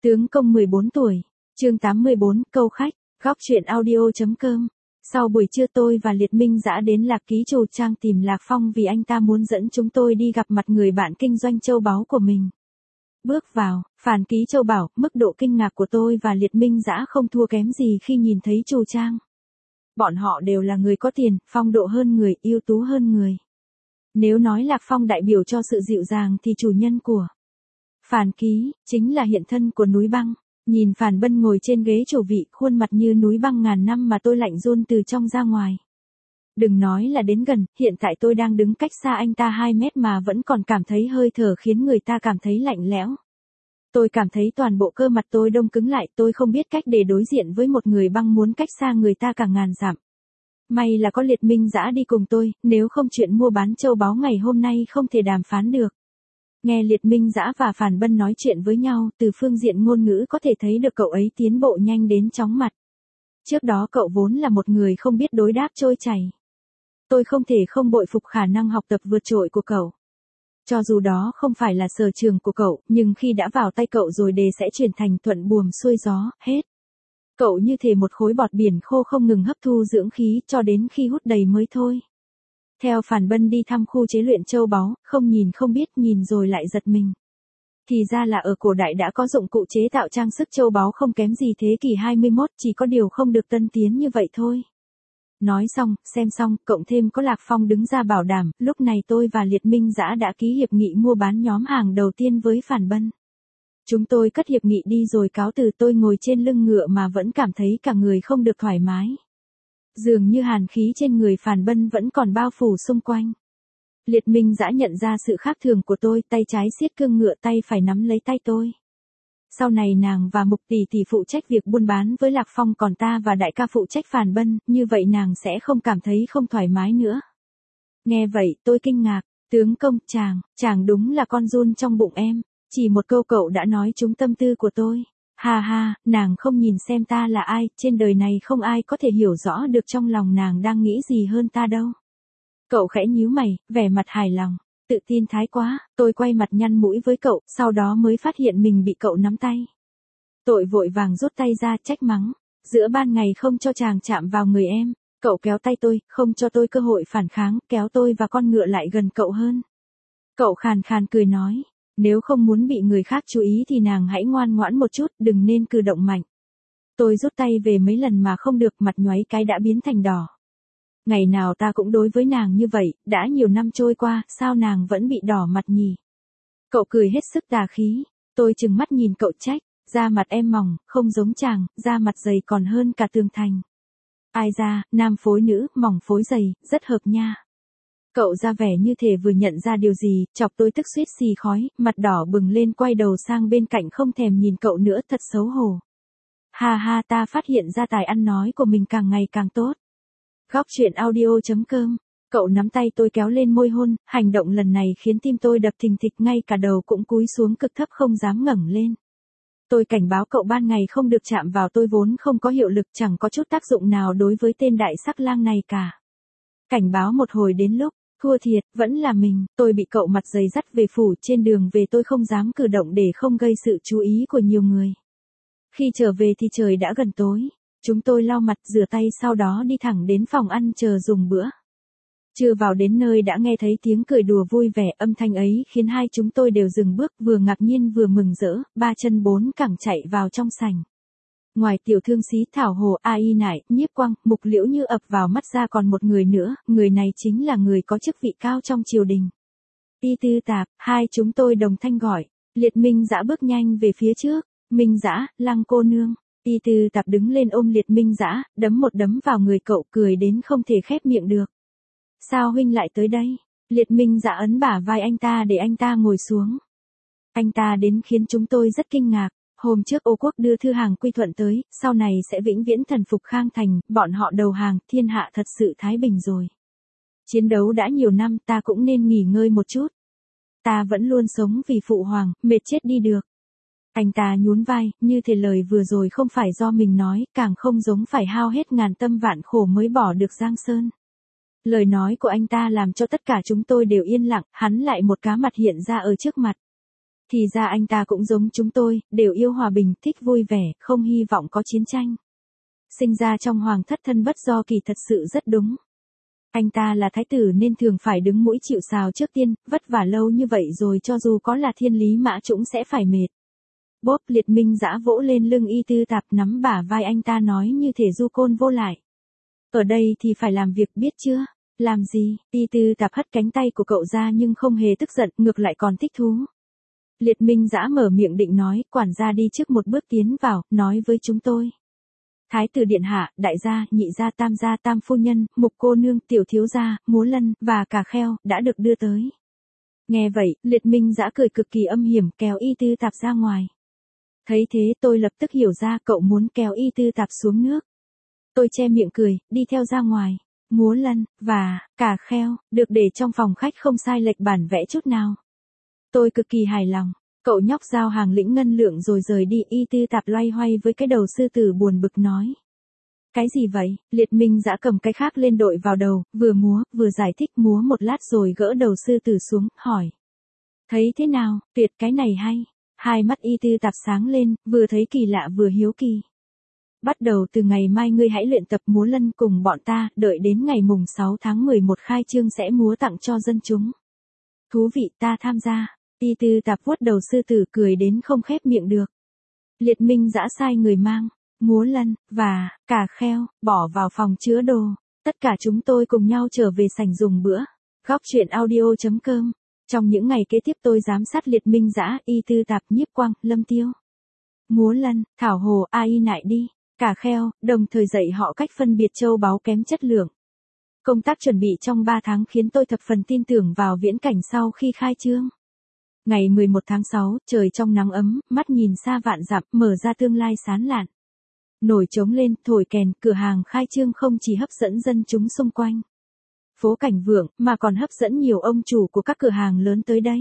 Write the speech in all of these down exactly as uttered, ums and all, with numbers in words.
Tướng công mười bốn tuổi, chương tám mươi bốn, câu khách, góc truyện audio.com. Sau buổi trưa tôi và Liệt Minh Dã đến Lạc Ký Trù Trang tìm Lạc Phong vì anh ta muốn dẫn chúng tôi đi gặp mặt người bạn kinh doanh châu báu của mình. Bước vào, Phàn Ký Châu bảo, mức độ kinh ngạc của tôi và Liệt Minh Dã không thua kém gì khi nhìn thấy Trù Trang. Bọn họ đều là người có tiền, phong độ hơn người, ưu tú hơn người. Nếu nói Lạc Phong đại biểu cho sự dịu dàng thì chủ nhân của Phàn Ký chính là hiện thân của núi băng. Nhìn Phàn Bân ngồi trên ghế chủ vị, khuôn mặt như núi băng ngàn năm mà tôi lạnh run từ trong ra ngoài. Đừng nói là đến gần, hiện tại tôi đang đứng cách xa anh ta hai mét mà vẫn còn cảm thấy hơi thở khiến người ta cảm thấy lạnh lẽo. Tôi cảm thấy toàn bộ cơ mặt tôi đông cứng lại, tôi không biết cách để đối diện với một người băng muốn cách xa người ta cả ngàn dặm. May là có Liệt Minh Dã đi cùng tôi, nếu không chuyện mua bán châu báu ngày hôm nay không thể đàm phán được. Nghe Liệt Minh Dã và Phàn Bân nói chuyện với nhau, từ phương diện ngôn ngữ có thể thấy được cậu ấy tiến bộ nhanh đến chóng mặt. Trước đó cậu vốn là một người không biết đối đáp trôi chảy. Tôi không thể không bội phục khả năng học tập vượt trội của cậu. Cho dù đó không phải là sở trường của cậu, nhưng khi đã vào tay cậu rồi đề sẽ chuyển thành thuận buồm xuôi gió, hết. Cậu như thể một khối bọt biển khô không ngừng hấp thu dưỡng khí cho đến khi hút đầy mới thôi. Theo Phàn Bân đi thăm khu chế luyện châu báu, không nhìn không biết, nhìn rồi lại giật mình. Thì ra là ở cổ đại đã có dụng cụ chế tạo trang sức châu báu không kém gì thế kỷ hai mươi mốt, chỉ có điều không được tân tiến như vậy thôi. Nói xong, xem xong, cộng thêm có Lạc Phong đứng ra bảo đảm, lúc này tôi và Liệt Minh Dã đã ký hiệp nghị mua bán nhóm hàng đầu tiên với Phàn Bân. Chúng tôi cất hiệp nghị đi rồi cáo từ, tôi ngồi trên lưng ngựa mà vẫn cảm thấy cả người không được thoải mái. Dường như hàn khí trên người Phàn Bân vẫn còn bao phủ xung quanh. Liệt Minh Dã nhận ra sự khác thường của tôi, tay trái siết cương ngựa, tay phải nắm lấy tay tôi. Sau này nàng và Mục tỷ tỷ phụ trách việc buôn bán với Lạc Phong, còn ta và đại ca phụ trách Phàn Bân, như vậy nàng sẽ không cảm thấy không thoải mái nữa. Nghe vậy, tôi kinh ngạc, tướng công, chàng, chàng đúng là con giun trong bụng em, chỉ một câu cậu đã nói trúng tâm tư của tôi. Ha ha, nàng không nhìn xem ta là ai, trên đời này không ai có thể hiểu rõ được trong lòng nàng đang nghĩ gì hơn ta đâu. Cậu khẽ nhíu mày, vẻ mặt hài lòng, tự tin thái quá, tôi quay mặt nhăn mũi với cậu, sau đó mới phát hiện mình bị cậu nắm tay. Tội vội vàng rút tay ra, trách mắng, giữa ban ngày không cho chàng chạm vào người em, cậu kéo tay tôi, không cho tôi cơ hội phản kháng, kéo tôi và con ngựa lại gần cậu hơn. Cậu khàn khàn cười nói. Nếu không muốn bị người khác chú ý thì nàng hãy ngoan ngoãn một chút, đừng nên cử động mạnh. Tôi rút tay về mấy lần mà không được, mặt nhoáy cái đã biến thành đỏ. Ngày nào ta cũng đối với nàng như vậy, đã nhiều năm trôi qua, sao nàng vẫn bị đỏ mặt nhỉ? Cậu cười hết sức tà khí, tôi trừng mắt nhìn cậu trách, da mặt em mỏng, không giống chàng, da mặt dày còn hơn cả tường thành. Ai ra, nam phối nữ, mỏng phối dày, rất hợp nha. Cậu ra vẻ như thể vừa nhận ra điều gì, chọc tôi tức suýt xì khói, mặt đỏ bừng lên, quay đầu sang bên cạnh không thèm nhìn cậu nữa, thật xấu hổ. Ha ha, ta phát hiện ra tài ăn nói của mình càng ngày càng tốt. Góc truyện audio.com. Cậu nắm tay tôi kéo lên môi hôn, hành động lần này khiến tim tôi đập thình thịch, ngay cả đầu cũng cúi xuống cực thấp không dám ngẩng lên. Tôi cảnh báo cậu ban ngày không được chạm vào tôi vốn không có hiệu lực, chẳng có chút tác dụng nào đối với tên đại sắc lang này cả. Cảnh báo một hồi đến lúc thua thiệt, vẫn là mình, tôi bị cậu mặt dày dắt về phủ, trên đường về tôi không dám cử động để không gây sự chú ý của nhiều người. Khi trở về thì trời đã gần tối, chúng tôi lau mặt rửa tay sau đó đi thẳng đến phòng ăn chờ dùng bữa. Chưa vào đến nơi đã nghe thấy tiếng cười đùa vui vẻ, âm thanh ấy khiến hai chúng tôi đều dừng bước, vừa ngạc nhiên vừa mừng rỡ, ba chân bốn cẳng chạy vào trong sảnh. Ngoài tiểu thương sĩ Thảo Hồ, A Y Nải, Nhiếp Quang, Mục Liễu Như ập vào mắt ra còn một người nữa, người này chính là người có chức vị cao trong triều đình. Y Tư Tạp, hai chúng tôi đồng thanh gọi. Liệt Minh Dã bước nhanh về phía trước, Minh Dã, Lăng cô nương. Y Tư Tạp đứng lên ôm Liệt Minh Dã, đấm một đấm vào người cậu, cười đến không thể khép miệng được. Sao huynh lại tới đây? Liệt Minh Dã ấn bả vai anh ta để anh ta ngồi xuống. Anh ta đến khiến chúng tôi rất kinh ngạc. Hôm trước Ô Quốc đưa thư hàng quy thuận tới, sau này sẽ vĩnh viễn thần phục Khang Thành, bọn họ đầu hàng, thiên hạ thật sự thái bình rồi. Chiến đấu đã nhiều năm, ta cũng nên nghỉ ngơi một chút. Ta vẫn luôn sống vì phụ hoàng, mệt chết đi được. Anh ta nhún vai, như thể lời vừa rồi không phải do mình nói, càng không giống phải hao hết ngàn tâm vạn khổ mới bỏ được Giang Sơn. Lời nói của anh ta làm cho tất cả chúng tôi đều yên lặng, hắn lại một cá mặt hiện ra ở trước mặt. Thì ra anh ta cũng giống chúng tôi, đều yêu hòa bình, thích vui vẻ, không hy vọng có chiến tranh. Sinh ra trong hoàng thất thân bất do kỳ thật sự rất đúng. Anh ta là thái tử nên thường phải đứng mũi chịu sào trước tiên, vất vả lâu như vậy rồi cho dù có là thiên lý mã cũng sẽ phải mệt. Bốp, Liệt Minh Dã vỗ lên lưng Y Tư Tạp, nắm bả vai anh ta nói như thể du côn vô lại. Ở đây thì phải làm việc biết chưa? Làm gì? Y Tư Tạp hất cánh tay của cậu ra nhưng không hề tức giận, ngược lại còn thích thú. Liệt Minh Dã mở miệng định nói, quản gia đi trước một bước tiến vào, nói với chúng tôi. Thái tử điện hạ, đại gia, nhị gia, tam gia, tam phu nhân, mục cô nương, tiểu thiếu gia, múa lân, và cà kheo, đã được đưa tới. Nghe vậy, Liệt Minh Dã cười cực kỳ âm hiểm, kéo Y Tư Tạp ra ngoài. Thấy thế tôi lập tức hiểu ra cậu muốn kéo Y Tư Tạp xuống nước. Tôi che miệng cười, đi theo ra ngoài. Múa lân, và, cà kheo, được để trong phòng khách không sai lệch bản vẽ chút nào. Tôi cực kỳ hài lòng. Cậu nhóc giao hàng lĩnh ngân lượng rồi rời đi. Y Tư Tạp loay hoay với cái đầu sư tử buồn bực nói. Cái gì vậy? Liệt Minh Dã cầm cái khác lên đội vào đầu, vừa múa, vừa giải thích múa một lát rồi gỡ đầu sư tử xuống, hỏi. Thấy thế nào? Tuyệt, cái này hay. Hai mắt Y Tư Tạp sáng lên, vừa thấy kỳ lạ vừa hiếu kỳ. Bắt đầu từ ngày mai ngươi hãy luyện tập múa lân cùng bọn ta, đợi đến ngày mùng sáu tháng mười một khai trương sẽ múa tặng cho dân chúng. Thú vị, ta tham gia. Y Tư Tạp vuốt đầu sư tử cười đến không khép miệng được. Liệt Minh Dã sai người mang múa lân, và, cà kheo, bỏ vào phòng chứa đồ. Tất cả chúng tôi cùng nhau trở về sảnh dùng bữa. Góc truyện audio chấm com. Trong những ngày kế tiếp tôi giám sát Liệt Minh Dã, Y Tư Tạp, Nhiếp Quang, Lâm Tiêu. Múa lân, thảo hồ, ai nại đi, cà kheo, đồng thời dạy họ cách phân biệt châu báu kém chất lượng. Công tác chuẩn bị trong ba tháng khiến tôi thập phần tin tưởng vào viễn cảnh sau khi khai trương. Ngày mười một tháng sáu, trời trong nắng ấm, mắt nhìn xa vạn dặm, mở ra tương lai sáng lạn. Nổi trống lên, thổi kèn, cửa hàng khai trương không chỉ hấp dẫn dân chúng xung quanh phố cảnh vượng, mà còn hấp dẫn nhiều ông chủ của các cửa hàng lớn tới đây.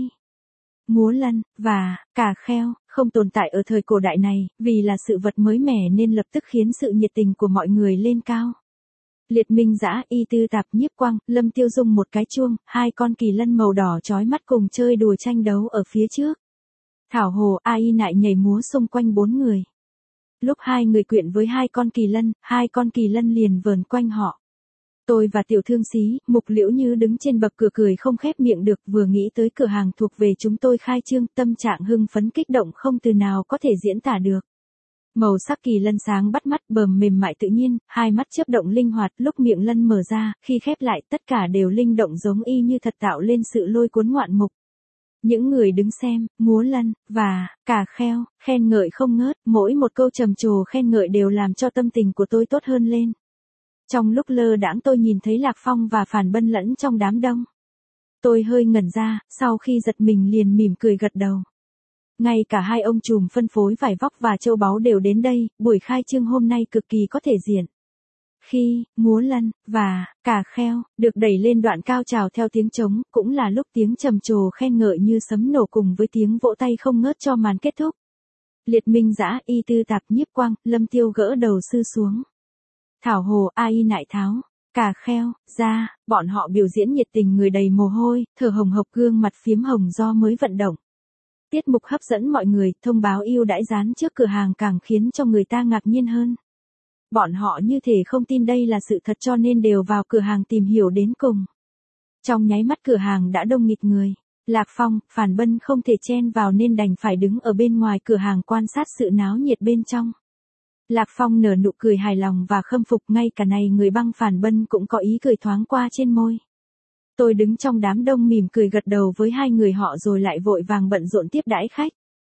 Múa lân, và, cà kheo, không tồn tại ở thời cổ đại này, vì là sự vật mới mẻ nên lập tức khiến sự nhiệt tình của mọi người lên cao. Liệt Minh Dã, Y Tư Tạp, Nhiếp Quang, Lâm Tiêu dùng một cái chuông, hai con kỳ lân màu đỏ chói mắt cùng chơi đùa tranh đấu ở phía trước. Thảo hồ, ai nại nhảy múa xung quanh bốn người. Lúc hai người quyện với hai con kỳ lân, hai con kỳ lân liền vờn quanh họ. Tôi và tiểu thương xí, Mục Liễu Như đứng trên bậc cửa cười không khép miệng được, vừa nghĩ tới cửa hàng thuộc về chúng tôi khai trương, tâm trạng hưng phấn kích động không từ nào có thể diễn tả được. Màu sắc kỳ lân sáng bắt mắt, bờm mềm mại tự nhiên, hai mắt chớp động linh hoạt, lúc miệng lân mở ra, khi khép lại tất cả đều linh động giống y như thật, tạo lên sự lôi cuốn ngoạn mục. Những người đứng xem, múa lân, và, cà kheo, khen ngợi không ngớt, mỗi một câu trầm trồ khen ngợi đều làm cho tâm tình của tôi tốt hơn lên. Trong lúc lơ đãng tôi nhìn thấy Lạc Phong và Phản Bân lẫn trong đám đông. Tôi hơi ngẩn ra, sau khi giật mình liền mỉm cười gật đầu. Ngay cả hai ông trùm phân phối vải vóc và châu báu đều đến đây, buổi khai trương hôm nay cực kỳ có thể diện. Khi, múa lân, và, cà kheo, được đẩy lên đoạn cao trào theo tiếng trống, cũng là lúc tiếng trầm trồ khen ngợi như sấm nổ cùng với tiếng vỗ tay không ngớt cho màn kết thúc. Liệt Minh Dã, Y Tư Tạp, Nhiếp Quang, Lâm Tiêu gỡ đầu sư xuống. Thảo hồ, ai nại tháo, cà kheo, ra, bọn họ biểu diễn nhiệt tình, người đầy mồ hôi, thở hồng hộc, gương mặt phiếm hồng do mới vận động. Tiết mục hấp dẫn mọi người, thông báo ưu đãi dán trước cửa hàng càng khiến cho người ta ngạc nhiên hơn. Bọn họ như thể không tin đây là sự thật cho nên đều vào cửa hàng tìm hiểu đến cùng. Trong nháy mắt cửa hàng đã đông nghịt người. Lạc Phong, Phản Bân không thể chen vào nên đành phải đứng ở bên ngoài cửa hàng quan sát sự náo nhiệt bên trong. Lạc Phong nở nụ cười hài lòng và khâm phục, ngay cả này người băng Phản Bân cũng có ý cười thoáng qua trên môi. Tôi đứng trong đám đông mỉm cười gật đầu với hai người họ rồi lại vội vàng bận rộn tiếp đãi khách.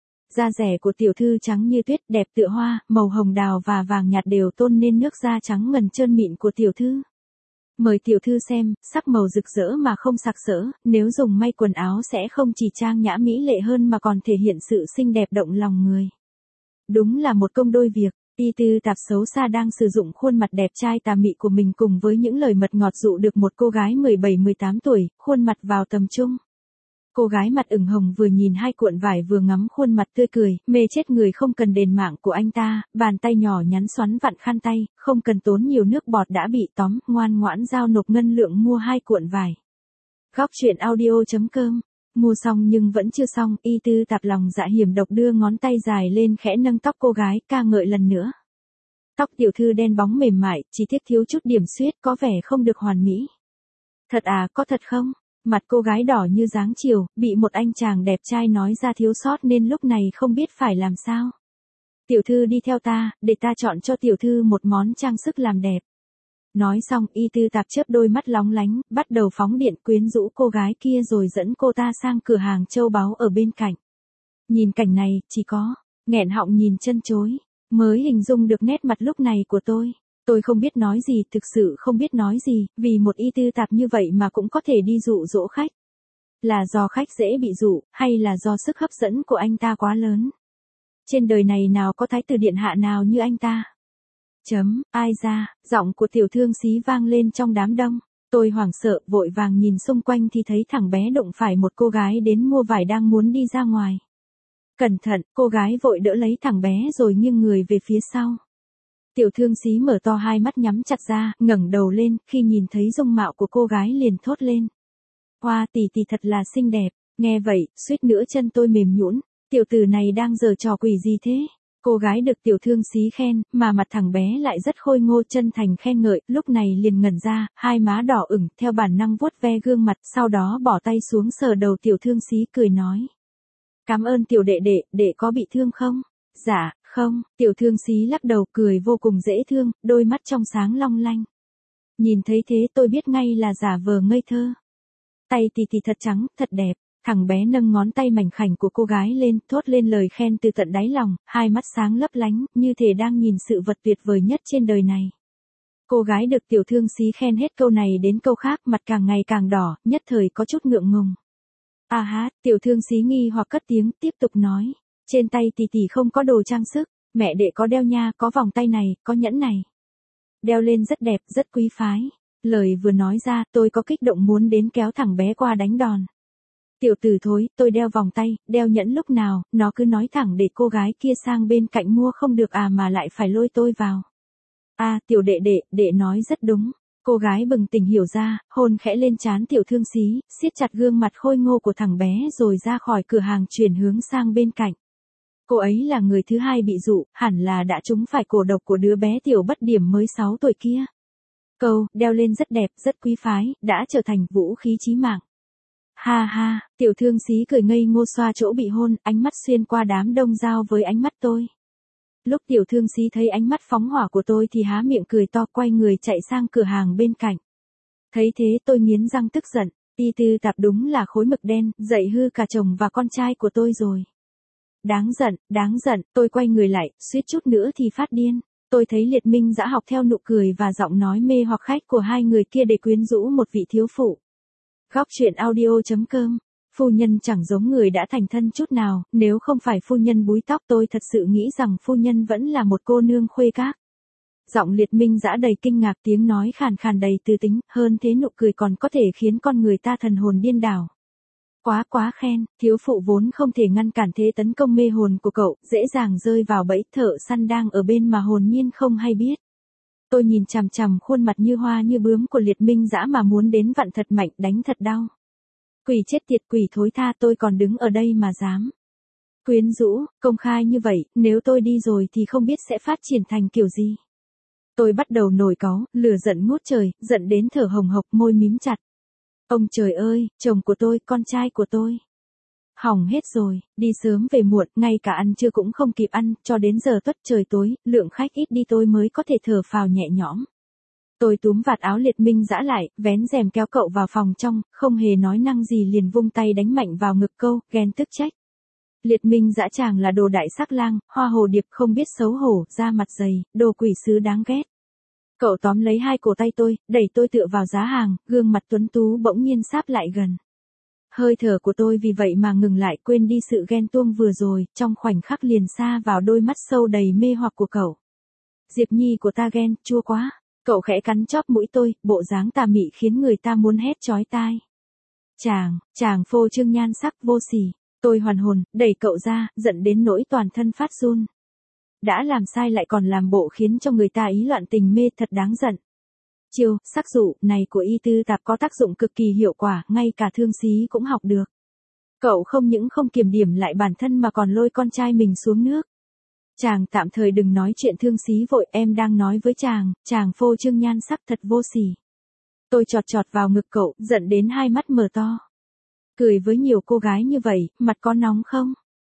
Da rẻ của tiểu thư trắng như tuyết, đẹp tựa hoa, màu hồng đào và vàng nhạt đều tôn nên nước da trắng ngần trơn mịn của tiểu thư. Mời tiểu thư xem, sắc màu rực rỡ mà không sặc sỡ, nếu dùng may quần áo sẽ không chỉ trang nhã mỹ lệ hơn mà còn thể hiện sự xinh đẹp động lòng người. Đúng là một công đôi việc. Y Tư Tạp xấu xa đang sử dụng khuôn mặt đẹp trai tà mị của mình cùng với những lời mật ngọt dụ được một cô gái mười bảy mười tám tuổi, khuôn mặt vào tầm trung. Cô gái mặt ửng hồng vừa nhìn hai cuộn vải vừa ngắm khuôn mặt tươi cười, mê chết người không cần đền mạng của anh ta, bàn tay nhỏ nhắn xoắn vặn khăn tay, không cần tốn nhiều nước bọt đã bị tóm, ngoan ngoãn giao nộp ngân lượng mua hai cuộn vải. Góc truyện audio chấm com Mua xong nhưng vẫn chưa xong, Y Tư Tạp lòng dạ hiểm độc đưa ngón tay dài lên khẽ nâng tóc cô gái, ca ngợi lần nữa. Tóc tiểu thư đen bóng mềm mại, chỉ tiếc thiếu chút điểm xuyết, có vẻ không được hoàn mỹ. Thật à, có thật không? Mặt cô gái đỏ như dáng chiều, bị một anh chàng đẹp trai nói ra thiếu sót nên lúc này không biết phải làm sao. Tiểu thư đi theo ta, để ta chọn cho tiểu thư một món trang sức làm đẹp. Nói xong, Y Tư Tạp chớp đôi mắt lóng lánh, bắt đầu phóng điện quyến rũ cô gái kia rồi dẫn cô ta sang cửa hàng châu báu ở bên cạnh. Nhìn cảnh này, chỉ có, nghẹn họng nhìn chân chối, mới hình dung được nét mặt lúc này của tôi. Tôi không biết nói gì, thực sự không biết nói gì, vì một Y Tư Tạp như vậy mà cũng có thể đi dụ dỗ khách. Là do khách dễ bị dụ, hay là do sức hấp dẫn của anh ta quá lớn? Trên đời này nào có thái tử điện hạ nào như anh ta? Chấm, ai ra, giọng của tiểu thương xí vang lên trong đám đông. Tôi hoảng sợ, vội vàng nhìn xung quanh thì thấy thằng bé đụng phải một cô gái đến mua vải đang muốn đi ra ngoài. Cẩn thận, cô gái vội đỡ lấy thằng bé rồi nghiêng người về phía sau. Tiểu thương xí mở to hai mắt nhắm chặt ra, ngẩng đầu lên, khi nhìn thấy dung mạo của cô gái liền thốt lên. Hoa tỷ tỷ thật là xinh đẹp, nghe vậy, suýt nữa chân tôi mềm nhũn. Tiểu tử này đang giở trò quỷ gì thế? Cô gái được tiểu thương xí khen, mà mặt thằng bé lại rất khôi ngô chân thành khen ngợi, lúc này liền ngẩn ra, hai má đỏ ửng, theo bản năng vuốt ve gương mặt, sau đó bỏ tay xuống sờ đầu tiểu thương xí cười nói. Cảm ơn tiểu đệ đệ, đệ có bị thương không? Dạ, không, tiểu thương xí lắc đầu cười vô cùng dễ thương, đôi mắt trong sáng long lanh. Nhìn thấy thế tôi biết ngay là giả vờ ngây thơ. Tay tì tì thật trắng, thật đẹp. Thằng bé nâng ngón tay mảnh khảnh của cô gái lên, thốt lên lời khen từ tận đáy lòng, hai mắt sáng lấp lánh, như thể đang nhìn sự vật tuyệt vời nhất trên đời này. Cô gái được tiểu thương xí khen hết câu này đến câu khác, mặt càng ngày càng đỏ, nhất thời có chút ngượng ngùng. À hát, tiểu thương xí nghi hoặc cất tiếng, tiếp tục nói. Trên tay tỷ tỷ không có đồ trang sức, mẹ đệ có đeo nha, có vòng tay này, có nhẫn này. Đeo lên rất đẹp, rất quý phái. Lời vừa nói ra, tôi có kích động muốn đến kéo thằng bé qua đánh đòn. Tiểu tử thối, tôi đeo vòng tay, đeo nhẫn lúc nào, nó cứ nói thẳng để cô gái kia sang bên cạnh mua không được à mà lại phải lôi tôi vào. À, tiểu đệ đệ, đệ nói rất đúng. Cô gái bừng tỉnh hiểu ra, hôn khẽ lên trán tiểu thương xí, siết chặt gương mặt khôi ngô của thằng bé rồi ra khỏi cửa hàng chuyển hướng sang bên cạnh. Cô ấy là người thứ hai bị dụ, hẳn là đã trúng phải cổ độc của đứa bé tiểu bất điểm mới sáu tuổi kia. Câu, đeo lên rất đẹp, rất quý phái, đã trở thành vũ khí chí mạng. Ha ha, tiểu thương xí cười ngây ngô xoa chỗ bị hôn, ánh mắt xuyên qua đám đông giao với ánh mắt tôi. Lúc tiểu thương xí thấy ánh mắt phóng hỏa của tôi thì há miệng cười to quay người chạy sang cửa hàng bên cạnh. Thấy thế tôi nghiến răng tức giận, Y Tư Tạp đúng là khối mực đen, dạy hư cả chồng và con trai của tôi rồi. Đáng giận, đáng giận, tôi quay người lại, suýt chút nữa thì phát điên. Tôi thấy Liệt Minh Dã học theo nụ cười và giọng nói mê hoặc khách của hai người kia để quyến rũ một vị thiếu phụ. Góc truyện audio chấm com. Phu nhân chẳng giống người đã thành thân chút nào, nếu không phải phu nhân búi tóc tôi thật sự nghĩ rằng phu nhân vẫn là một cô nương khuê các. Giọng Liệt Minh Dã đầy kinh ngạc, tiếng nói khàn khàn đầy tư tính, hơn thế nụ cười còn có thể khiến con người ta thần hồn điên đảo. Quá quá khen, thiếu phụ vốn không thể ngăn cản thế tấn công mê hồn của cậu, dễ dàng rơi vào bẫy thợ săn đang ở bên mà hồn nhiên không hay biết. Tôi nhìn chằm chằm khuôn mặt như hoa như bướm của Liệt Minh Dã mà muốn đến vặn thật mạnh, đánh thật đau. Quỷ chết tiệt, quỷ thối tha, tôi còn đứng ở đây mà dám. Quyến rũ, công khai như vậy, nếu tôi đi rồi thì không biết sẽ phát triển thành kiểu gì. Tôi bắt đầu nổi cáu, lửa giận ngút trời, giận đến thở hồng hộc, môi mím chặt. Ông trời ơi, chồng của tôi, con trai của tôi. Hỏng hết rồi, đi sớm về muộn, ngay cả ăn trưa cũng không kịp ăn, cho đến giờ tuất trời tối, lượng khách ít đi tôi mới có thể thở phào nhẹ nhõm. Tôi túm vạt áo Liệt Minh Dã lại, vén rèm kéo cậu vào phòng trong, không hề nói năng gì liền vung tay đánh mạnh vào ngực câu, ghen tức trách. Liệt Minh Dã chàng là đồ đại sắc lang, hoa hồ điệp không biết xấu hổ, da mặt dày, đồ quỷ sứ đáng ghét. Cậu tóm lấy hai cổ tay tôi, đẩy tôi tựa vào giá hàng, gương mặt tuấn tú bỗng nhiên sáp lại gần. Hơi thở của tôi vì vậy mà ngừng lại, quên đi sự ghen tuông vừa rồi, trong khoảnh khắc liền xa vào đôi mắt sâu đầy mê hoặc của cậu. Diệp Nhi của ta ghen, chua quá. Cậu khẽ cắn chóp mũi tôi, bộ dáng tà mị khiến người ta muốn hét chói tai. Chàng, chàng phô trương nhan sắc vô sỉ. Tôi hoàn hồn, đẩy cậu ra, giận đến nỗi toàn thân phát run. Đã làm sai lại còn làm bộ khiến cho người ta ý loạn tình mê, thật đáng giận. Chiêu, sắc dụ này của Y Tư Tạp có tác dụng cực kỳ hiệu quả, ngay cả thương xí cũng học được. Cậu không những không kiềm điểm lại bản thân mà còn lôi con trai mình xuống nước. Chàng tạm thời đừng nói chuyện thương xí vội, em đang nói với chàng, chàng phô trương nhan sắc thật vô sỉ. Tôi chọt chọt vào ngực cậu, giận đến hai mắt mở to. Cười với nhiều cô gái như vậy, mặt có nóng không?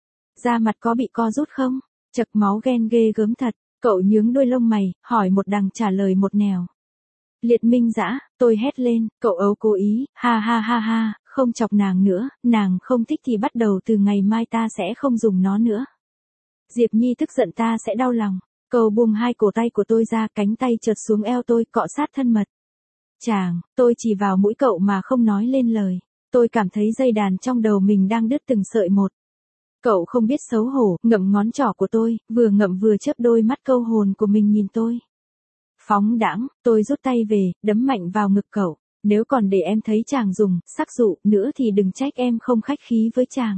Da mặt có bị co rút không? Chật máu ghen ghê gớm thật, cậu nhướng đôi lông mày, hỏi một đằng trả lời một nẻo. Liệt Minh Dã, tôi hét lên, cậu ấu cố ý, ha ha ha ha, không chọc nàng nữa, nàng không thích thì bắt đầu từ ngày mai ta sẽ không dùng nó nữa. Diệp Nhi tức giận ta sẽ đau lòng. Cậu buông hai cổ tay của tôi ra, cánh tay trượt xuống eo tôi, cọ sát thân mật. Chàng, tôi chỉ vào mũi cậu mà không nói lên lời. Tôi cảm thấy dây đàn trong đầu mình đang đứt từng sợi một. Cậu không biết xấu hổ, ngậm ngón trỏ của tôi, vừa ngậm vừa chớp đôi mắt câu hồn của mình nhìn tôi. Phóng đãng, tôi rút tay về, đấm mạnh vào ngực cậu. Nếu còn để em thấy chàng dùng, sắc dụ, nữa thì đừng trách em không khách khí với chàng.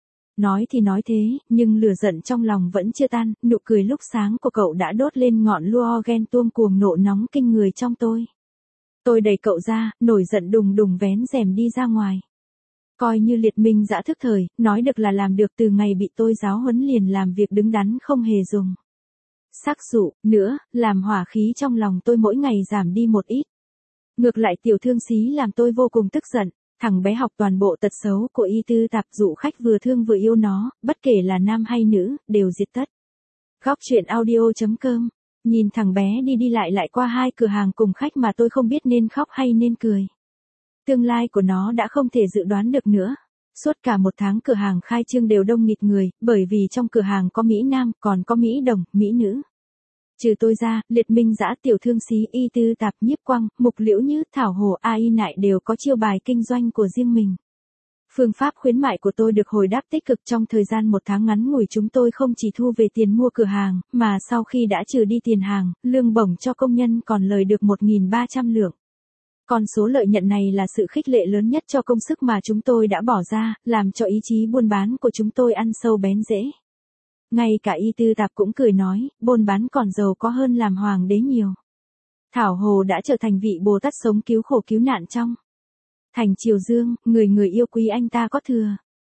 Nói thì nói thế, nhưng lửa giận trong lòng vẫn chưa tan, nụ cười lúc sáng của cậu đã đốt lên ngọn lửa ghen tuông cuồng nộ nóng kinh người trong tôi. Tôi đẩy cậu ra, nổi giận đùng đùng vén rèm đi ra ngoài. Coi như Liệt Minh Dã thức thời, nói được là làm được, từ ngày bị tôi giáo huấn liền làm việc đứng đắn không hề dùng. Sắc dụ, nữa, làm hỏa khí trong lòng tôi mỗi ngày giảm đi một ít. Ngược lại tiểu thương xí làm tôi vô cùng tức giận. Thằng bé học toàn bộ tật xấu của y tư tạp, dụ khách vừa thương vừa yêu nó, bất kể là nam hay nữ, đều diệt tất. Góc truyện audio chấm com. Nhìn thằng bé đi đi lại lại qua hai cửa hàng cùng khách mà tôi không biết nên khóc hay nên cười. Tương lai của nó đã không thể dự đoán được nữa. Suốt cả một tháng cửa hàng khai trương đều đông nghịt người, bởi vì trong cửa hàng có Mỹ Nam, còn có Mỹ Đồng, Mỹ Nữ. Trừ tôi ra, Liệt Minh Dã, tiểu thương xí, y tư tạp, nhiếp quang, mục liễu như, thảo hồ, a y nại đều có chiêu bài kinh doanh của riêng mình. Phương pháp khuyến mại của tôi được hồi đáp tích cực. Trong thời gian một tháng ngắn ngủi chúng tôi không chỉ thu về tiền mua cửa hàng, mà sau khi đã trừ đi tiền hàng, lương bổng cho công nhân còn lời được một nghìn ba trăm lượng. Con số lợi nhuận này là sự khích lệ lớn nhất cho công sức mà chúng tôi đã bỏ ra, làm cho ý chí buôn bán của chúng tôi ăn sâu bén rễ. Ngay cả y tư tạp cũng cười nói, buôn bán còn giàu có hơn làm hoàng đế nhiều. Thảo Hồ đã trở thành vị Bồ Tát sống cứu khổ cứu nạn trong thành Triều Dương, người người yêu quý anh ta có thừa.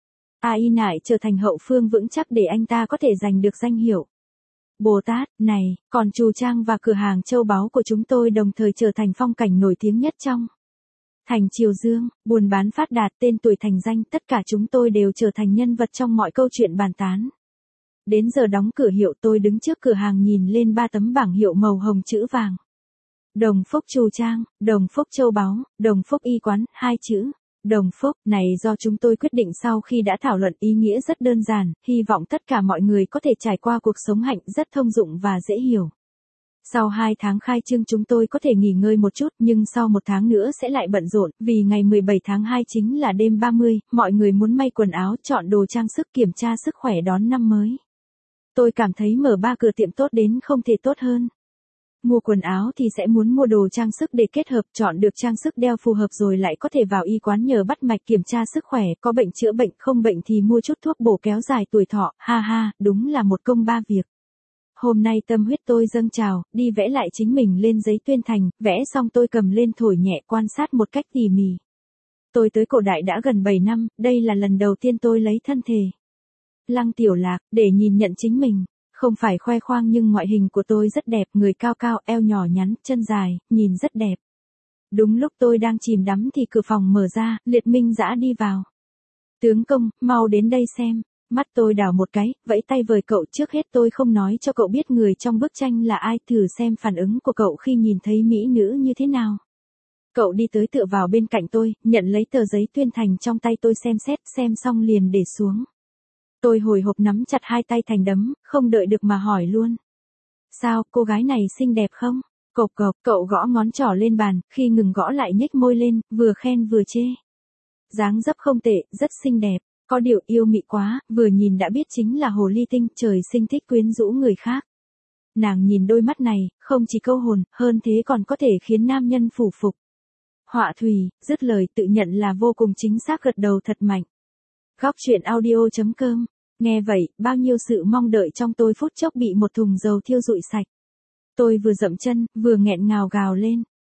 A y nại trở thành hậu phương vững chắc để anh ta có thể giành được danh hiệu Bồ Tát này, còn Trù Trang và cửa hàng châu báu của chúng tôi đồng thời trở thành phong cảnh nổi tiếng nhất trong thành Triều Dương, buôn bán phát đạt, tên tuổi thành danh, tất cả chúng tôi đều trở thành nhân vật trong mọi câu chuyện bàn tán. Đến giờ đóng cửa hiệu tôi đứng trước cửa hàng nhìn lên ba tấm bảng hiệu màu hồng chữ vàng. Đồng Phúc Trù Trang, Đồng Phúc Châu Báu, Đồng Phúc Y Quán, hai chữ. Đồng Phúc này do chúng tôi quyết định sau khi đã thảo luận, ý nghĩa rất đơn giản, hy vọng tất cả mọi người có thể trải qua cuộc sống hạnh, rất thông dụng và dễ hiểu. Sau hai tháng khai trương chúng tôi có thể nghỉ ngơi một chút, nhưng sau một tháng nữa sẽ lại bận rộn, vì ngày mười bảy tháng hai chính là đêm ba mươi, mọi người muốn may quần áo, chọn đồ trang sức, kiểm tra sức khỏe đón năm mới. Tôi cảm thấy mở ba cửa tiệm tốt đến không thể tốt hơn. Mua quần áo thì sẽ muốn mua đồ trang sức để kết hợp, chọn được trang sức đeo phù hợp rồi lại có thể vào y quán nhờ bắt mạch kiểm tra sức khỏe, có bệnh chữa bệnh, không bệnh thì mua chút thuốc bổ kéo dài tuổi thọ, ha ha, đúng là một công ba việc. Hôm nay tâm huyết tôi dâng trào, đi vẽ lại chính mình lên giấy tuyên thành, vẽ xong tôi cầm lên thổi nhẹ quan sát một cách tỉ mỉ. Tôi tới cổ đại đã gần bảy năm, đây là lần đầu tiên tôi lấy thân thể Lăng Tiểu Lạc để nhìn nhận chính mình. Không phải khoe khoang nhưng ngoại hình của tôi rất đẹp, người cao cao, eo nhỏ nhắn, chân dài, nhìn rất đẹp. Đúng lúc tôi đang chìm đắm thì cửa phòng mở ra, Liệt Minh Dã đi vào. Tướng công, mau đến đây xem. Mắt tôi đảo một cái, vẫy tay vời cậu, trước hết tôi không nói cho cậu biết người trong bức tranh là ai, thử xem phản ứng của cậu khi nhìn thấy mỹ nữ như thế nào. Cậu đi tới tựa vào bên cạnh tôi, nhận lấy tờ giấy tuyên thành trong tay tôi xem xét, xem xong liền để xuống. Tôi hồi hộp nắm chặt hai tay thành đấm, không đợi được mà hỏi luôn. Sao, cô gái này xinh đẹp không? Cộc cộc, cậu gõ ngón trỏ lên bàn, khi ngừng gõ lại nhếch môi lên, vừa khen vừa chê. Dáng dấp không tệ, rất xinh đẹp, có điều yêu mị quá, vừa nhìn đã biết chính là hồ ly tinh, trời sinh thích quyến rũ người khác. Nàng nhìn đôi mắt này, không chỉ câu hồn, hơn thế còn có thể khiến nam nhân phủ phục. Họa thủy, dứt lời tự nhận là vô cùng chính xác, gật đầu thật mạnh. Góc truyện audio chấm com. Nghe vậy, bao nhiêu sự mong đợi trong tôi phút chốc bị một thùng dầu thiêu rụi sạch. Tôi vừa dậm chân, vừa nghẹn ngào gào lên.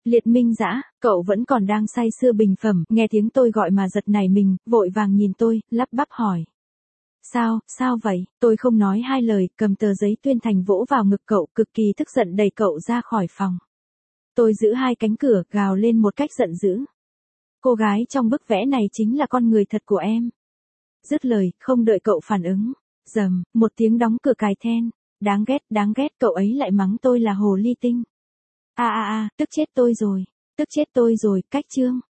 Liệt Minh Dã, cậu vẫn còn đang say sưa bình phẩm, nghe tiếng tôi gọi mà giật nảy mình, vội vàng nhìn tôi, lắp bắp hỏi. Sao, sao vậy? Tôi không nói hai lời, cầm tờ giấy tuyên thành vỗ vào ngực cậu, cực kỳ tức giận đẩy cậu ra khỏi phòng. Tôi giữ hai cánh cửa, gào lên một cách giận dữ. Cô gái trong bức vẽ này chính là con người thật của em. Dứt lời, không đợi cậu phản ứng. Rầm, một tiếng đóng cửa cài then. Đáng ghét, đáng ghét, cậu ấy lại mắng tôi là hồ ly tinh. A a a, tức chết tôi rồi, tức chết tôi rồi, cách chương.